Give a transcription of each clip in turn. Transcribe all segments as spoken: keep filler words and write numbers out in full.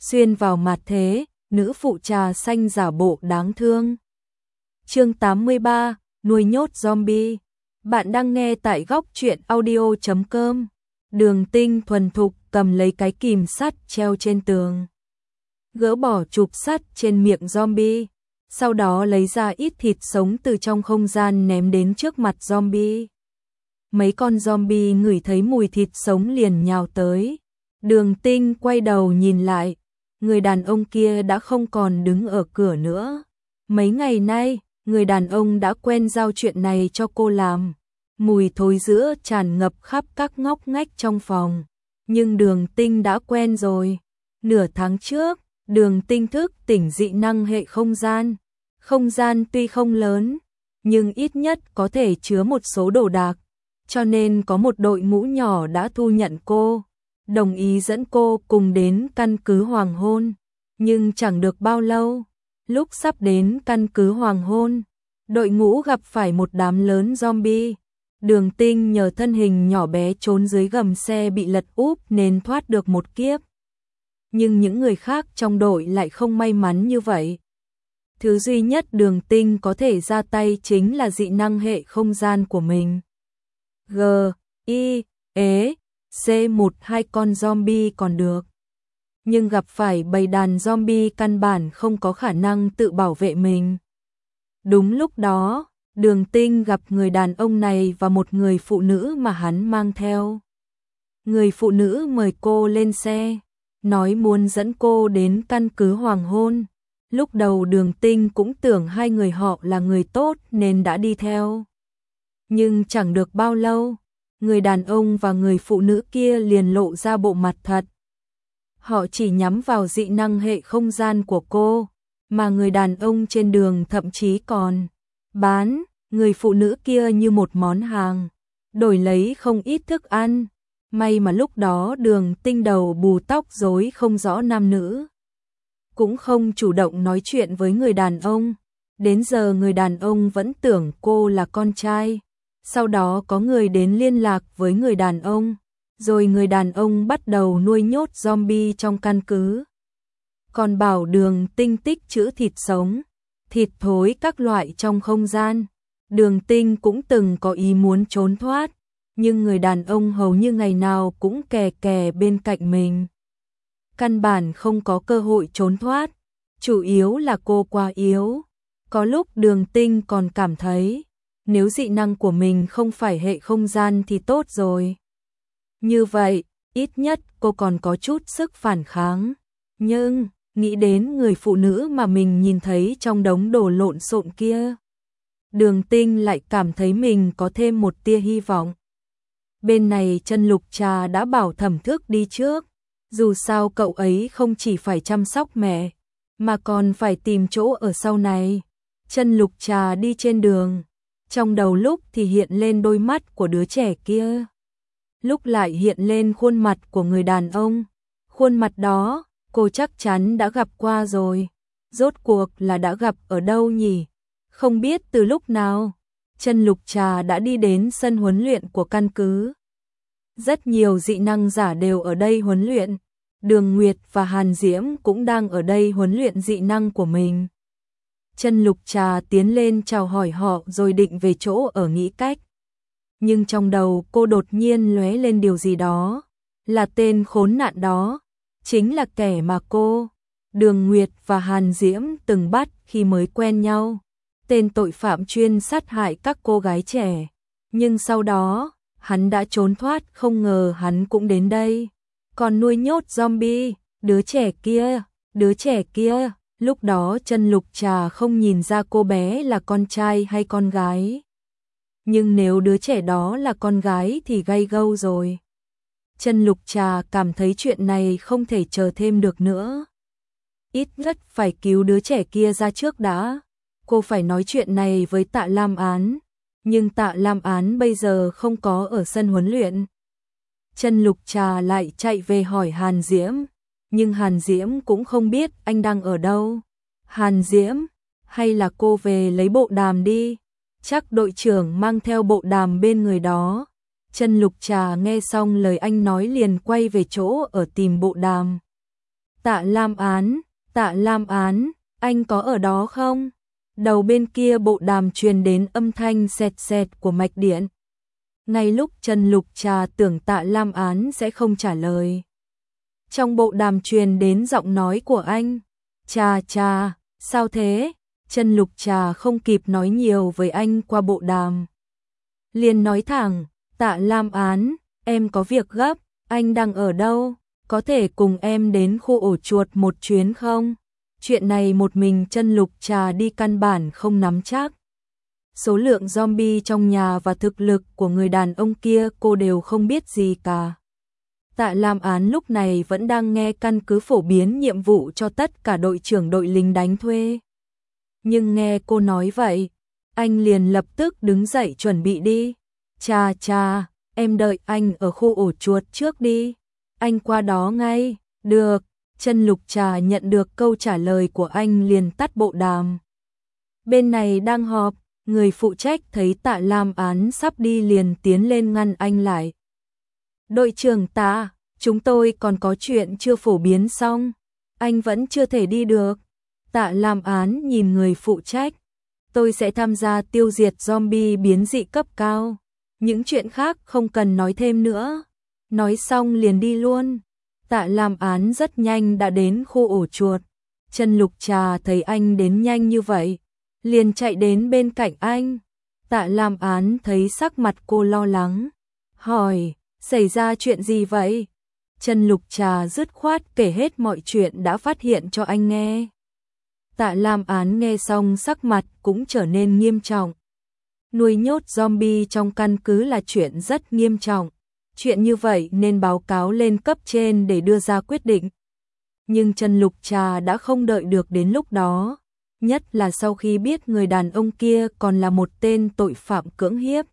xuyên vào mặt thế, nữ phụ trà xanh giả bộ đáng thương. Chương tám mươi ba, nuôi nhốt zombie. Bạn đang nghe tại góc truyện audio chấm com. Đường Tinh thuần thục cầm lấy cái kìm sắt treo trên tường, gỡ bỏ chụp sắt trên miệng zombie, sau đó lấy ra ít thịt sống từ trong không gian ném đến trước mặt zombie. Mấy con zombie ngửi thấy mùi thịt sống liền nhào tới. Đường Tinh quay đầu nhìn lại, người đàn ông kia đã không còn đứng ở cửa nữa. Mấy ngày nay, người đàn ông đã quen giao chuyện này cho cô làm. Mùi thối rữa tràn ngập khắp các ngóc ngách trong phòng. Nhưng Đường Tinh đã quen rồi. Nửa tháng trước, Đường Tinh thức tỉnh dị năng hệ không gian. Không gian tuy không lớn, nhưng ít nhất có thể chứa một số đồ đạc. Cho nên có một đội ngũ nhỏ đã thu nhận cô, đồng ý dẫn cô cùng đến căn cứ Hoàng Hôn. Nhưng chẳng được bao lâu, lúc sắp đến căn cứ Hoàng Hôn, đội ngũ gặp phải một đám lớn zombie. Đường Tinh nhờ thân hình nhỏ bé trốn dưới gầm xe bị lật úp nên thoát được một kiếp. Nhưng những người khác trong đội lại không may mắn như vậy. Thứ duy nhất Đường Tinh có thể ra tay chính là dị năng hệ không gian của mình. G, I, E, C một hai con zombie còn được. Nhưng gặp phải bầy đàn zombie căn bản không có khả năng tự bảo vệ mình. Đúng lúc đó, Đường Tinh gặp người đàn ông này và một người phụ nữ mà hắn mang theo. Người phụ nữ mời cô lên xe, nói muốn dẫn cô đến căn cứ Hoàng Hôn. Lúc đầu Đường Tinh cũng tưởng hai người họ là người tốt nên đã đi theo. Nhưng chẳng được bao lâu, người đàn ông và người phụ nữ kia liền lộ ra bộ mặt thật. Họ chỉ nhắm vào dị năng hệ không gian của cô, mà người đàn ông trên đường thậm chí còn bán người phụ nữ kia như một món hàng, đổi lấy không ít thức ăn. May mà lúc đó Đường Tinh đầu bù tóc rối không rõ nam nữ, cũng không chủ động nói chuyện với người đàn ông. Đến giờ người đàn ông vẫn tưởng cô là con trai. Sau đó có người đến liên lạc với người đàn ông, rồi người đàn ông bắt đầu nuôi nhốt zombie trong căn cứ. Còn bảo Đường Tinh tích trữ thịt sống, thịt thối các loại trong không gian. Đường Tinh cũng từng có ý muốn trốn thoát, nhưng người đàn ông hầu như ngày nào cũng kè kè bên cạnh mình. Căn bản không có cơ hội trốn thoát, chủ yếu là cô quá yếu. Có lúc Đường Tinh còn cảm thấy, nếu dị năng của mình không phải hệ không gian thì tốt rồi. Như vậy, ít nhất cô còn có chút sức phản kháng. Nhưng, nghĩ đến người phụ nữ mà mình nhìn thấy trong đống đồ lộn xộn kia, Đường Tinh lại cảm thấy mình có thêm một tia hy vọng. Bên này Chân Lục Trà đã bảo Thẩm Thức đi trước. Dù sao cậu ấy không chỉ phải chăm sóc mẹ, mà còn phải tìm chỗ ở sau này. Chân Lục Trà đi trên đường, trong đầu lúc thì hiện lên đôi mắt của đứa trẻ kia, lúc lại hiện lên khuôn mặt của người đàn ông. Khuôn mặt đó, cô chắc chắn đã gặp qua rồi. Rốt cuộc là đã gặp ở đâu nhỉ? Không biết từ lúc nào, Chân Lục Trà đã đi đến sân huấn luyện của căn cứ. Rất nhiều dị năng giả đều ở đây huấn luyện. Đường Nguyệt và Hàn Diễm cũng đang ở đây huấn luyện dị năng của mình. Chân Lục Trà tiến lên chào hỏi họ rồi định về chỗ ở nghĩ cách. Nhưng trong đầu cô đột nhiên lóe lên điều gì đó. Là tên khốn nạn đó, chính là kẻ mà cô, Đường Nguyệt và Hàn Diễm từng bắt khi mới quen nhau. Tên tội phạm chuyên sát hại các cô gái trẻ. Nhưng sau đó, hắn đã trốn thoát, không ngờ hắn cũng đến đây. Còn nuôi nhốt zombie, đứa trẻ kia, đứa trẻ kia. Lúc đó Chân Lục Trà không nhìn ra cô bé là con trai hay con gái. Nhưng nếu đứa trẻ đó là con gái thì gay gâu rồi. Chân Lục Trà cảm thấy chuyện này không thể chờ thêm được nữa. Ít nhất phải cứu đứa trẻ kia ra trước đã. Cô phải nói chuyện này với Tạ Lam Án. Nhưng Tạ Lam Án bây giờ không có ở sân huấn luyện. Chân Lục Trà lại chạy về hỏi Hàn Diễm. Nhưng Hàn Diễm cũng không biết anh đang ở đâu. Hàn Diễm, hay là cô về lấy bộ đàm đi. Chắc đội trưởng mang theo bộ đàm bên người đó. Chân Lục Trà nghe xong lời anh nói liền quay về chỗ ở tìm bộ đàm. Tạ Lam Án, Tạ Lam Án, anh có ở đó không? Đầu bên kia bộ đàm truyền đến âm thanh sẹt sẹt của mạch điện. Ngay lúc Trần Lục Trà tưởng Tạ Lam Án sẽ không trả lời, trong bộ đàm truyền đến giọng nói của anh. Trà trà, sao thế? Trần Lục Trà không kịp nói nhiều với anh qua bộ đàm, liền nói thẳng, Tạ Lam Án, em có việc gấp, anh đang ở đâu? Có thể cùng em đến khu ổ chuột một chuyến không? Chuyện này một mình Trần Lục Trà đi căn bản không nắm chắc. Số lượng zombie trong nhà và thực lực của người đàn ông kia cô đều không biết gì cả. Tạ Lam Án lúc này vẫn đang nghe căn cứ phổ biến nhiệm vụ cho tất cả đội trưởng đội lính đánh thuê. Nhưng nghe cô nói vậy, anh liền lập tức đứng dậy chuẩn bị đi. Chà chà, em đợi anh ở khu ổ chuột trước đi. Anh qua đó ngay. Được. Trần Lục Trà nhận được câu trả lời của anh liền tắt bộ đàm. Bên này đang họp, người phụ trách thấy Tạ Lam Án sắp đi liền tiến lên ngăn anh lại. Đội trưởng Tạ, chúng tôi còn có chuyện chưa phổ biến xong, anh vẫn chưa thể đi được. Tạ Lam Án nhìn người phụ trách, tôi sẽ tham gia tiêu diệt zombie biến dị cấp cao, những chuyện khác không cần nói thêm nữa. Nói xong liền đi luôn. Tạ Lam Án rất nhanh đã đến khu ổ chuột. Trần Lục Trà thấy anh đến nhanh như vậy, liền chạy đến bên cạnh anh. Tạ Lam Án thấy sắc mặt cô lo lắng, hỏi, xảy ra chuyện gì vậy? Trần Lục Trà dứt khoát kể hết mọi chuyện đã phát hiện cho anh nghe. Tạ Lam Án nghe xong sắc mặt cũng trở nên nghiêm trọng. Nuôi nhốt zombie trong căn cứ là chuyện rất nghiêm trọng. Chuyện như vậy nên báo cáo lên cấp trên để đưa ra quyết định. Nhưng Trần Lục Trà đã không đợi được đến lúc đó. Nhất là sau khi biết người đàn ông kia còn là một tên tội phạm cưỡng hiếp.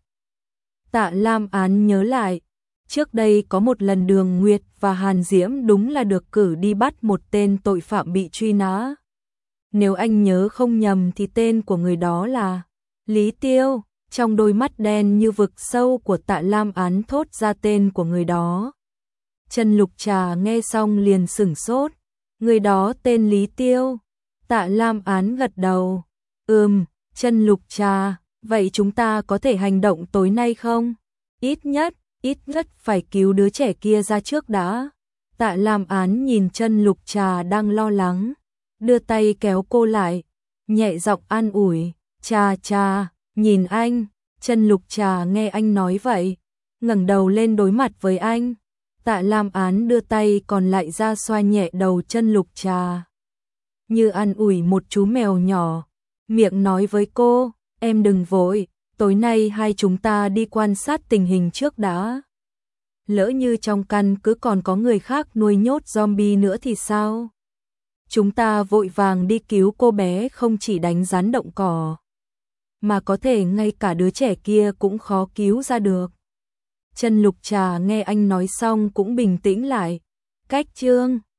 Tạ Lam Án nhớ lại, trước đây có một lần Đường Nguyệt và Hàn Diễm đúng là được cử đi bắt một tên tội phạm bị truy nã. Nếu anh nhớ không nhầm thì tên của người đó là Lý Tiêu. Trong đôi mắt đen như vực sâu của Tạ Lam Án thốt ra tên của người đó. Trần Lục Trà nghe xong liền sửng sốt. Người đó tên Lý Tiêu. Tạ Lam Án gật đầu. Ừm, Trần Lục Trà, vậy chúng ta có thể hành động tối nay không? Ít nhất, ít nhất phải cứu đứa trẻ kia ra trước đã. Tạ Lam Án nhìn Trần Lục Trà đang lo lắng, đưa tay kéo cô lại, nhẹ giọng an ủi, "Trà trà, nhìn anh." Trần Lục Trà nghe anh nói vậy, ngẩng đầu lên đối mặt với anh. Tạ Lam Án đưa tay còn lại ra xoa nhẹ đầu Trần Lục Trà, như an ủi một chú mèo nhỏ, miệng nói với cô, "Em đừng vội, tối nay hai chúng ta đi quan sát tình hình trước đã. Lỡ như trong căn cứ còn có người khác nuôi nhốt zombie nữa thì sao? Chúng ta vội vàng đi cứu cô bé không chỉ đánh rắn động cỏ, mà có thể ngay cả đứa trẻ kia cũng khó cứu ra được." Trần Lục Trà nghe anh nói xong cũng bình tĩnh lại. Cách chương